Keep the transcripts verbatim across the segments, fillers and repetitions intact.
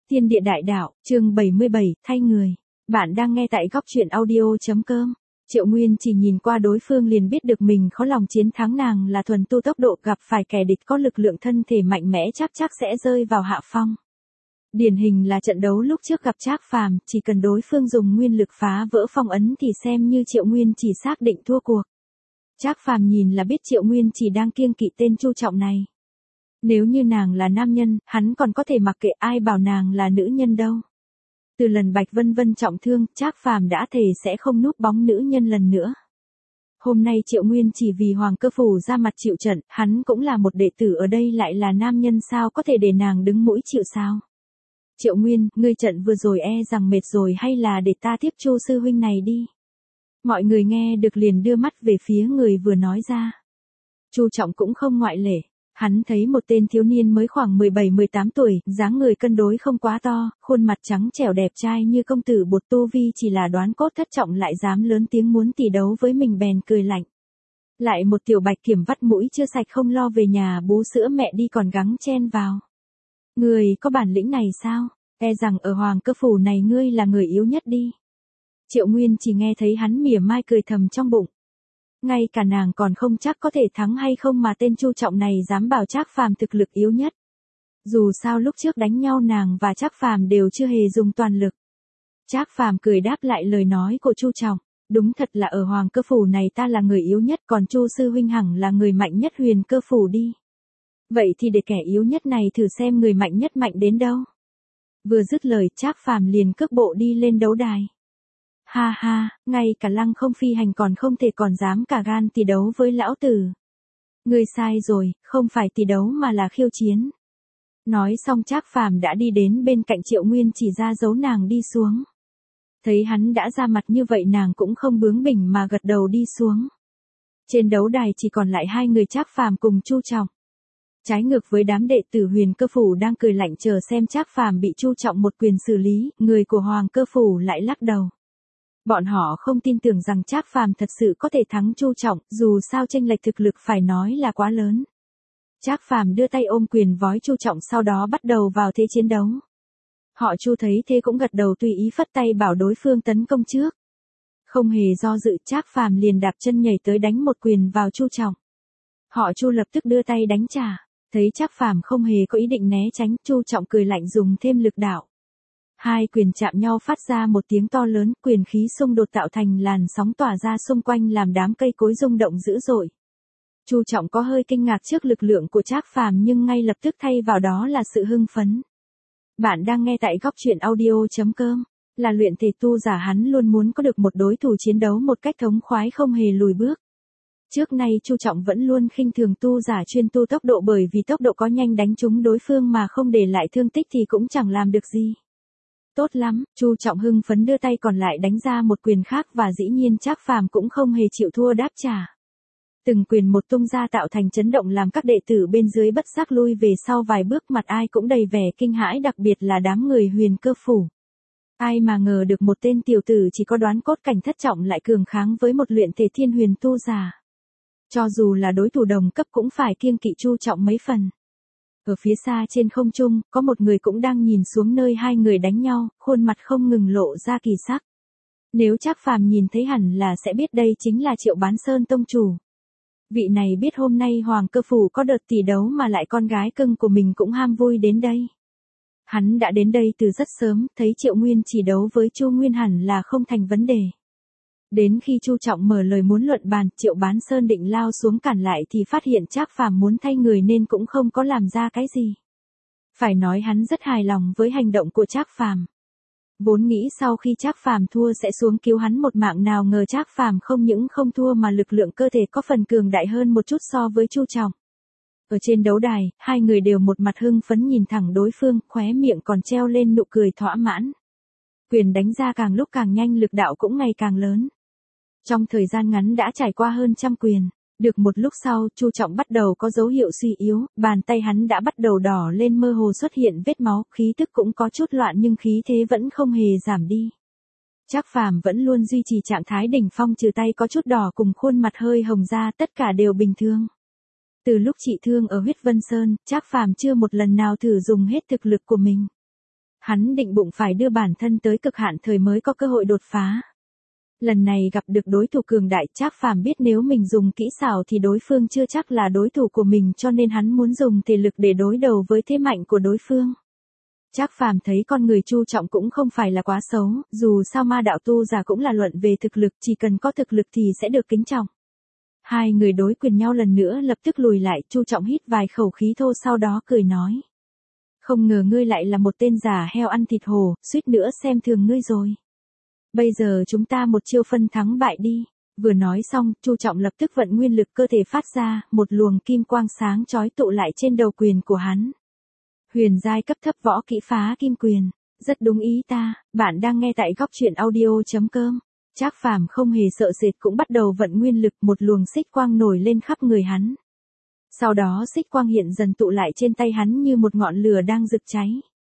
Thiên địa đại đạo, chương bảy mươi bảy, thay người. Bạn đang nghe tại góc truyện audio.com. Triệu Nguyên chỉ nhìn qua đối phương liền biết được mình khó lòng chiến thắng nàng là thuần tu tốc độ, gặp phải kẻ địch có lực lượng thân thể mạnh mẽ chắc chắc sẽ rơi vào hạ phong. Điển hình là trận đấu lúc trước gặp Trác Phàm, chỉ cần đối phương dùng nguyên lực phá vỡ phong ấn thì xem như Triệu Nguyên chỉ xác định thua cuộc. Trác Phàm nhìn là biết Triệu Nguyên chỉ đang kiêng kỵ tên Chu Trọng này. Nếu như nàng là nam nhân, hắn còn có thể mặc kệ, ai bảo nàng là nữ nhân đâu. Từ lần Bạch Vân Vân trọng thương, Trác Phàm đã thề sẽ không núp bóng nữ nhân lần nữa. Hôm nay Triệu Nguyên chỉ vì Hoàng Cơ Phủ ra mặt chịu trận, hắn cũng là một đệ tử ở đây lại là nam nhân, sao có thể để nàng đứng mũi chịu sao. Triệu Nguyên, ngươi trận vừa rồi e rằng mệt rồi, hay là để ta tiếp Chu sư huynh này đi. Mọi người nghe được liền đưa mắt về phía người vừa nói ra. Chu Trọng cũng không ngoại lệ. Hắn thấy một tên thiếu niên mới khoảng mười bảy mười tám tuổi, dáng người cân đối không quá to, khuôn mặt trắng trẻo đẹp trai như công tử bột, tu vi chỉ là đoán cốt thất trọng lại dám lớn tiếng muốn tỷ đấu với mình, bèn cười lạnh. Lại một tiểu bạch kiểm vắt mũi chưa sạch không lo về nhà bú sữa mẹ đi còn gắng chen vào. Người có bản lĩnh này sao? E rằng ở Hoàng Cơ Phủ này ngươi là người yếu nhất đi. Triệu Nguyên chỉ nghe thấy hắn mỉa mai cười thầm trong bụng. Ngay cả nàng còn không chắc có thể thắng hay không mà tên Chu Trọng này dám bảo Trác Phàm thực lực yếu nhất. Dù sao lúc trước đánh nhau nàng và Trác Phàm đều chưa hề dùng toàn lực. Trác Phàm cười đáp lại lời nói của Chu Trọng, đúng thật là ở Hoàng Cơ Phủ này ta là người yếu nhất, còn Chu sư huynh hẳn là người mạnh nhất Huyền Cơ Phủ đi. Vậy thì để kẻ yếu nhất này thử xem người mạnh nhất mạnh đến đâu. Vừa dứt lời Trác Phàm liền cước bộ đi lên đấu đài. Ha ha, ngay cả lăng không phi hành còn không thể, còn dám cả gan tỷ đấu với lão tử. Ngươi sai rồi, không phải tỷ đấu mà là khiêu chiến. Nói xong Trác Phàm đã đi đến bên cạnh Triệu Nguyên chỉ ra dấu nàng đi xuống. Thấy hắn đã ra mặt như vậy nàng cũng không bướng bỉnh mà gật đầu đi xuống. Trên đấu đài chỉ còn lại hai người Trác Phàm cùng Chu Trọng. Trái ngược với đám đệ tử Huyền Cơ Phủ đang cười lạnh chờ xem Trác Phàm bị Chu Trọng một quyền xử lý, người của Hoàng Cơ Phủ lại lắc đầu. Bọn họ không tin tưởng rằng Trác Phàm thật sự có thể thắng Chu Trọng, dù sao chênh lệch thực lực phải nói là quá lớn. Trác Phàm đưa tay ôm quyền vói Chu Trọng, sau đó bắt đầu vào thế chiến đấu. Họ Chu thấy thế cũng gật đầu tùy ý phất tay bảo đối phương tấn công trước. Không hề do dự, Trác Phàm liền đạp chân nhảy tới đánh một quyền vào Chu Trọng. Họ Chu lập tức đưa tay đánh trả, thấy Trác Phàm không hề có ý định né tránh, Chu Trọng cười lạnh dùng thêm lực đạo. Hai quyền chạm nhau phát ra một tiếng to lớn, quyền khí xung đột tạo thành làn sóng tỏa ra xung quanh làm đám cây cối rung động dữ dội. Chu Trọng có hơi kinh ngạc trước lực lượng của Trác Phàm nhưng ngay lập tức thay vào đó là sự hưng phấn. Bạn đang nghe tại góc truyện audio.com, là luyện thể tu giả, hắn luôn muốn có được một đối thủ chiến đấu một cách thống khoái không hề lùi bước. Trước nay Chu Trọng vẫn luôn khinh thường tu giả chuyên tu tốc độ, bởi vì tốc độ có nhanh đánh trúng đối phương mà không để lại thương tích thì cũng chẳng làm được gì. Tốt lắm, Chu Trọng hưng phấn đưa tay còn lại đánh ra một quyền khác và dĩ nhiên Trác Phàm cũng không hề chịu thua đáp trả. Từng quyền một tung ra tạo thành chấn động làm các đệ tử bên dưới bất giác lui về sau vài bước, mặt ai cũng đầy vẻ kinh hãi, đặc biệt là đám người Huyền Cơ Phủ. Ai mà ngờ được một tên tiểu tử chỉ có đoán cốt cảnh thất trọng lại cường kháng với một luyện thể thiên huyền tu giả. Cho dù là đối thủ đồng cấp cũng phải kiêng kỵ Chu Trọng mấy phần. Ở phía xa trên không trung, có một người cũng đang nhìn xuống nơi hai người đánh nhau, khuôn mặt không ngừng lộ ra kỳ sắc. Nếu Trác Phàm nhìn thấy hẳn là sẽ biết đây chính là Triệu Bán Sơn tông chủ. Vị này biết hôm nay Hoàng Cơ Phủ có đợt tỷ đấu mà lại con gái cưng của mình cũng ham vui đến đây. Hắn đã đến đây từ rất sớm, thấy Triệu Nguyên chỉ đấu với Chu Nguyên hẳn là không thành vấn đề. Đến khi Chu Trọng mở lời muốn luận bàn, Triệu Bán Sơn định lao xuống cản lại thì phát hiện Trác Phàm muốn thay người nên cũng không có làm ra cái gì. Phải nói hắn rất hài lòng với hành động của Trác Phàm. Vốn nghĩ sau khi Trác Phàm thua sẽ xuống cứu hắn một mạng, nào ngờ Trác Phàm không những không thua mà lực lượng cơ thể có phần cường đại hơn một chút so với Chu Trọng. Ở trên đấu đài, hai người đều một mặt hưng phấn nhìn thẳng đối phương, khóe miệng còn treo lên nụ cười thỏa mãn. Quyền đánh ra càng lúc càng nhanh, lực đạo cũng ngày càng lớn. Trong thời gian ngắn đã trải qua hơn trăm quyền, được một lúc sau, Chu Trọng bắt đầu có dấu hiệu suy yếu, bàn tay hắn đã bắt đầu đỏ lên, mơ hồ xuất hiện vết máu, khí tức cũng có chút loạn nhưng khí thế vẫn không hề giảm đi. Trác Phàm vẫn luôn duy trì trạng thái đỉnh phong, trừ tay có chút đỏ cùng khuôn mặt hơi hồng ra, tất cả đều bình thường. Từ lúc trị thương ở Huyết Vân Sơn, Trác Phàm chưa một lần nào thử dùng hết thực lực của mình. Hắn định bụng phải đưa bản thân tới cực hạn thời mới có cơ hội đột phá. Lần này gặp được đối thủ cường đại, Trác Phàm biết nếu mình dùng kỹ xảo thì đối phương chưa chắc là đối thủ của mình, cho nên hắn muốn dùng thể lực để đối đầu với thế mạnh của đối phương. Trác Phàm thấy con người Chu Trọng cũng không phải là quá xấu, dù sao ma đạo tu giả cũng là luận về thực lực, chỉ cần có thực lực thì sẽ được kính trọng. Hai người đối quyền nhau lần nữa lập tức lùi lại, Chu Trọng hít vài khẩu khí thô sau đó cười nói. Không ngờ ngươi lại là một tên giả heo ăn thịt hổ, suýt nữa xem thường ngươi rồi. Bây giờ chúng ta một chiêu phân thắng bại đi. Vừa nói xong, Chu Trọng lập tức vận nguyên lực cơ thể phát ra, một luồng kim quang sáng chói tụ lại trên đầu quyền của hắn. Huyền giai cấp thấp võ kỹ phá kim quyền. Rất đúng ý ta, bạn đang nghe tại góc truyện audio.com. Trác Phàm không hề sợ sệt cũng bắt đầu vận nguyên lực, một luồng xích quang nổi lên khắp người hắn. Sau đó xích quang hiện dần tụ lại trên tay hắn như một ngọn lửa đang rực cháy.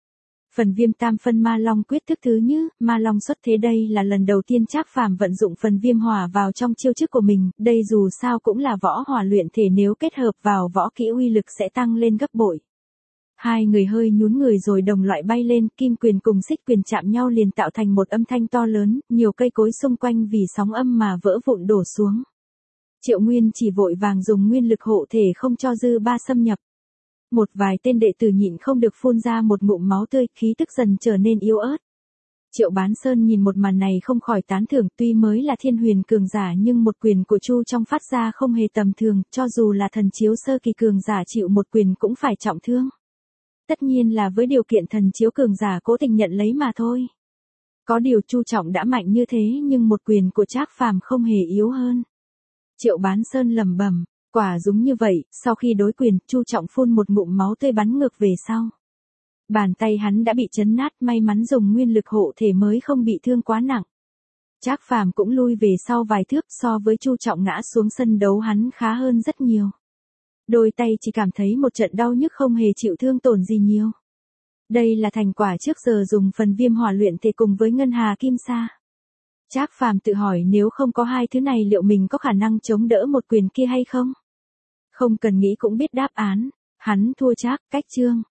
Phần viêm tam phân ma long quyết thức thứ như, ma long xuất thế, đây là lần đầu tiên Trác Phàm vận dụng phần viêm hỏa vào trong chiêu thức của mình, đây dù sao cũng là võ hỏa luyện thể, nếu kết hợp vào võ kỹ uy lực sẽ tăng lên gấp bội. Hai người hơi nhún người rồi đồng loại bay lên, kim quyền cùng xích quyền chạm nhau liền tạo thành một âm thanh to lớn, nhiều cây cối xung quanh vì sóng âm mà vỡ vụn đổ xuống. Triệu Nguyên chỉ vội vàng dùng nguyên lực hộ thể không cho dư ba xâm nhập. Một vài tên đệ tử nhịn không được phun ra một ngụm máu tươi, khí tức dần trở nên yếu ớt. Triệu Bán Sơn nhìn một màn này không khỏi tán thưởng, tuy mới là thiên huyền cường giả nhưng một quyền của Chu Trong phát ra không hề tầm thường, cho dù là thần chiếu sơ kỳ cường giả chịu một quyền cũng phải trọng thương. Tất nhiên là với điều kiện thần chiếu cường giả cố tình nhận lấy mà thôi. Có điều Chu Trọng đã mạnh như thế nhưng một quyền của Trác Phàm không hề yếu hơn. Triệu Bán Sơn lẩm bẩm, quả đúng như vậy, sau khi đối quyền, Chu Trọng phun một ngụm máu tươi bắn ngược về sau. Bàn tay hắn đã bị chấn nát, may mắn dùng nguyên lực hộ thể mới không bị thương quá nặng. Trác Phàm cũng lui về sau vài thước, so với Chu Trọng ngã xuống sân đấu hắn khá hơn rất nhiều. Đôi tay chỉ cảm thấy một trận đau nhức, không hề chịu thương tổn gì nhiều. Đây là thành quả trước giờ dùng phần viêm hỏa luyện thể cùng với ngân hà kim sa. Trác Phàm tự hỏi nếu không có hai thứ này liệu mình có khả năng chống đỡ một quyền kia hay không? Không cần nghĩ cũng biết đáp án, hắn thua Trác, cách chương.